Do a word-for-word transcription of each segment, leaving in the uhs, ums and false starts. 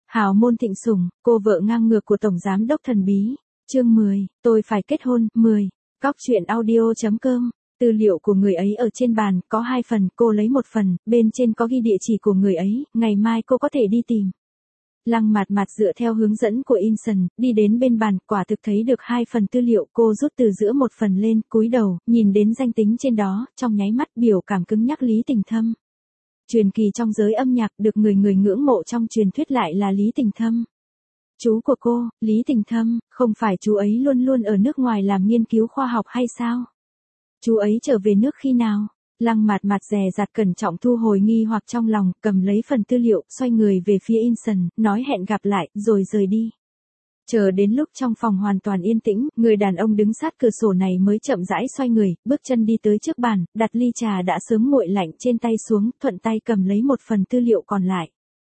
Hào môn thịnh sủng, cô vợ ngang ngược của Tổng Giám đốc thần bí. Chương mười, tôi phải kết hôn. mười. Cóc truyện audio.com. Tư liệu của người ấy ở trên bàn, có hai phần, cô lấy một phần, bên trên có ghi địa chỉ của người ấy, ngày mai cô có thể đi tìm. Lăng Mạt Mạt dựa theo hướng dẫn của Inson, đi đến bên bàn, quả thực thấy được hai phần tư liệu, cô rút từ giữa một phần lên, cúi đầu, nhìn đến danh tính trên đó, trong nháy mắt biểu cảm cứng nhắc Lý Tình Thâm. Truyền kỳ trong giới âm nhạc, được người người ngưỡng mộ trong truyền thuyết lại là Lý Tình Thâm. Chú của cô, Lý Tình Thâm, không phải chú ấy luôn luôn ở nước ngoài làm nghiên cứu khoa học hay sao? Chú ấy trở về nước khi nào? Lăng Mạt Mạt dè dặt cẩn trọng thu hồi nghi hoặc trong lòng, cầm lấy phần tư liệu, xoay người về phía Inson, nói hẹn gặp lại, rồi rời đi. Chờ đến lúc trong phòng hoàn toàn yên tĩnh, người đàn ông đứng sát cửa sổ này mới chậm rãi xoay người, bước chân đi tới trước bàn, đặt ly trà đã sớm nguội lạnh trên tay xuống, thuận tay cầm lấy một phần tư liệu còn lại.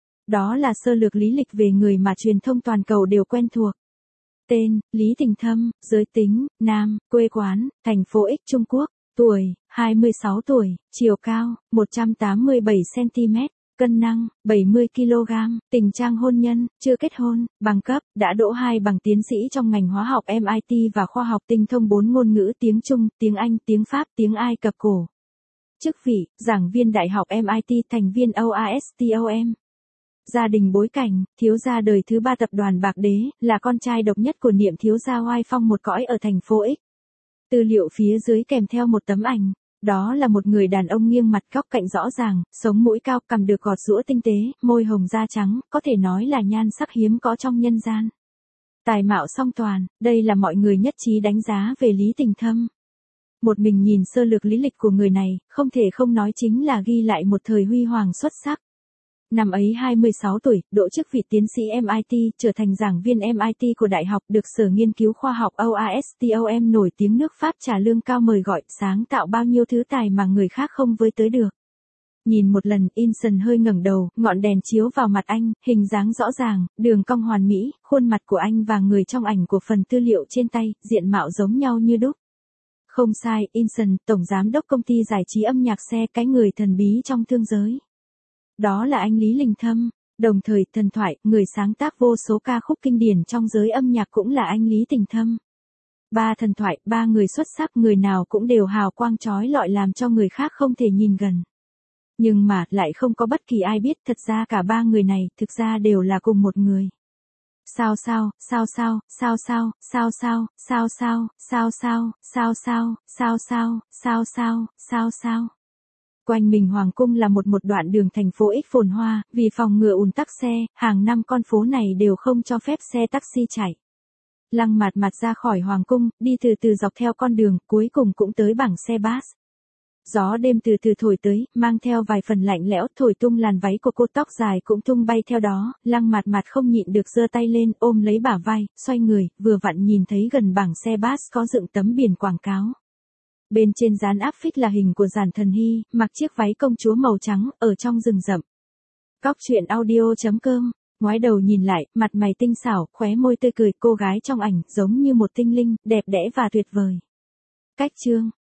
Đó là sơ lược lý lịch về người mà truyền thông toàn cầu đều quen thuộc. Tên, Lý Tình Thâm, giới tính, nam, quê quán, thành phố X Trung Quốc, tuổi, hai mươi sáu tuổi, chiều cao, một trăm tám mươi bảy xăng-ti-mét, cân nặng, bảy mươi ki lô gam, tình trạng hôn nhân, chưa kết hôn, bằng cấp, đã đỗ hai bằng tiến sĩ trong ngành hóa học em i tê và khoa học tinh thông bốn ngôn ngữ tiếng Trung, tiếng Anh, tiếng Pháp, tiếng Ai Cập cổ. Chức vị, giảng viên đại học em i tê, thành viên o a ét tê o em. Gia đình bối cảnh, thiếu gia đời thứ ba tập đoàn Bạc Đế, là con trai độc nhất của Niệm thiếu gia oai phong một cõi ở thành phố X. Tư liệu phía dưới kèm theo một tấm ảnh. Đó là một người đàn ông nghiêng mặt, góc cạnh rõ ràng, sống mũi cao, cằm được gọt giũa tinh tế, môi hồng da trắng, có thể nói là nhan sắc hiếm có trong nhân gian. Tài mạo song toàn, đây là mọi người nhất trí đánh giá về Lý Tình Thâm. Một mình nhìn sơ lược lý lịch của người này, không thể không nói chính là ghi lại một thời huy hoàng xuất sắc. Năm ấy hai mươi sáu tuổi, đỗ chức vị tiến sĩ em i tê, trở thành giảng viên em i tê của đại học, được Sở Nghiên cứu Khoa học o a ét tê o em nổi tiếng nước Pháp trả lương cao mời gọi, sáng tạo bao nhiêu thứ tài mà người khác không với tới được. Nhìn một lần, Inson hơi ngẩng đầu, ngọn đèn chiếu vào mặt anh, hình dáng rõ ràng, đường cong hoàn mỹ, khuôn mặt của anh và người trong ảnh của phần tư liệu trên tay, diện mạo giống nhau như đúc. Không sai, Inson, tổng giám đốc công ty giải trí âm nhạc xe, cái người thần bí trong thương giới. Đó là anh Lý Tình Thâm, đồng thời thần thoại, người sáng tác vô số ca khúc kinh điển trong giới âm nhạc cũng là anh Lý Tình Thâm. Ba thần thoại, ba người xuất sắc, người nào cũng đều hào quang chói lọi làm cho người khác không thể nhìn gần. Nhưng mà, lại không có bất kỳ ai biết, thật ra cả ba người này, thực ra đều là cùng một người. Sao sao, sao sao, sao sao, sao sao, sao sao, sao sao, sao sao, sao sao, sao sao, sao sao. Quanh mình Hoàng cung là một một đoạn đường thành phố X phồn hoa, vì phòng ngừa ùn tắc xe, hàng năm con phố này đều không cho phép xe taxi chạy. Lăng Mạt Mạt ra khỏi Hoàng cung, đi từ từ dọc theo con đường, cuối cùng cũng tới bảng xe bus. Gió đêm từ từ thổi tới, mang theo vài phần lạnh lẽo, thổi tung làn váy của cô, tóc dài cũng tung bay theo đó. Lăng Mạt Mạt không nhịn được giơ tay lên, ôm lấy bả vai, xoay người, vừa vặn nhìn thấy gần bảng xe bus có dựng tấm biển quảng cáo. Bên trên dán áp phích là hình của Giản Thần Hy, mặc chiếc váy công chúa màu trắng, ở trong rừng rậm. Cóc truyện audio.com. Ngoái đầu nhìn lại, mặt mày tinh xảo, khóe môi tươi cười, cô gái trong ảnh, giống như một tinh linh, đẹp đẽ và tuyệt vời. Cách chương.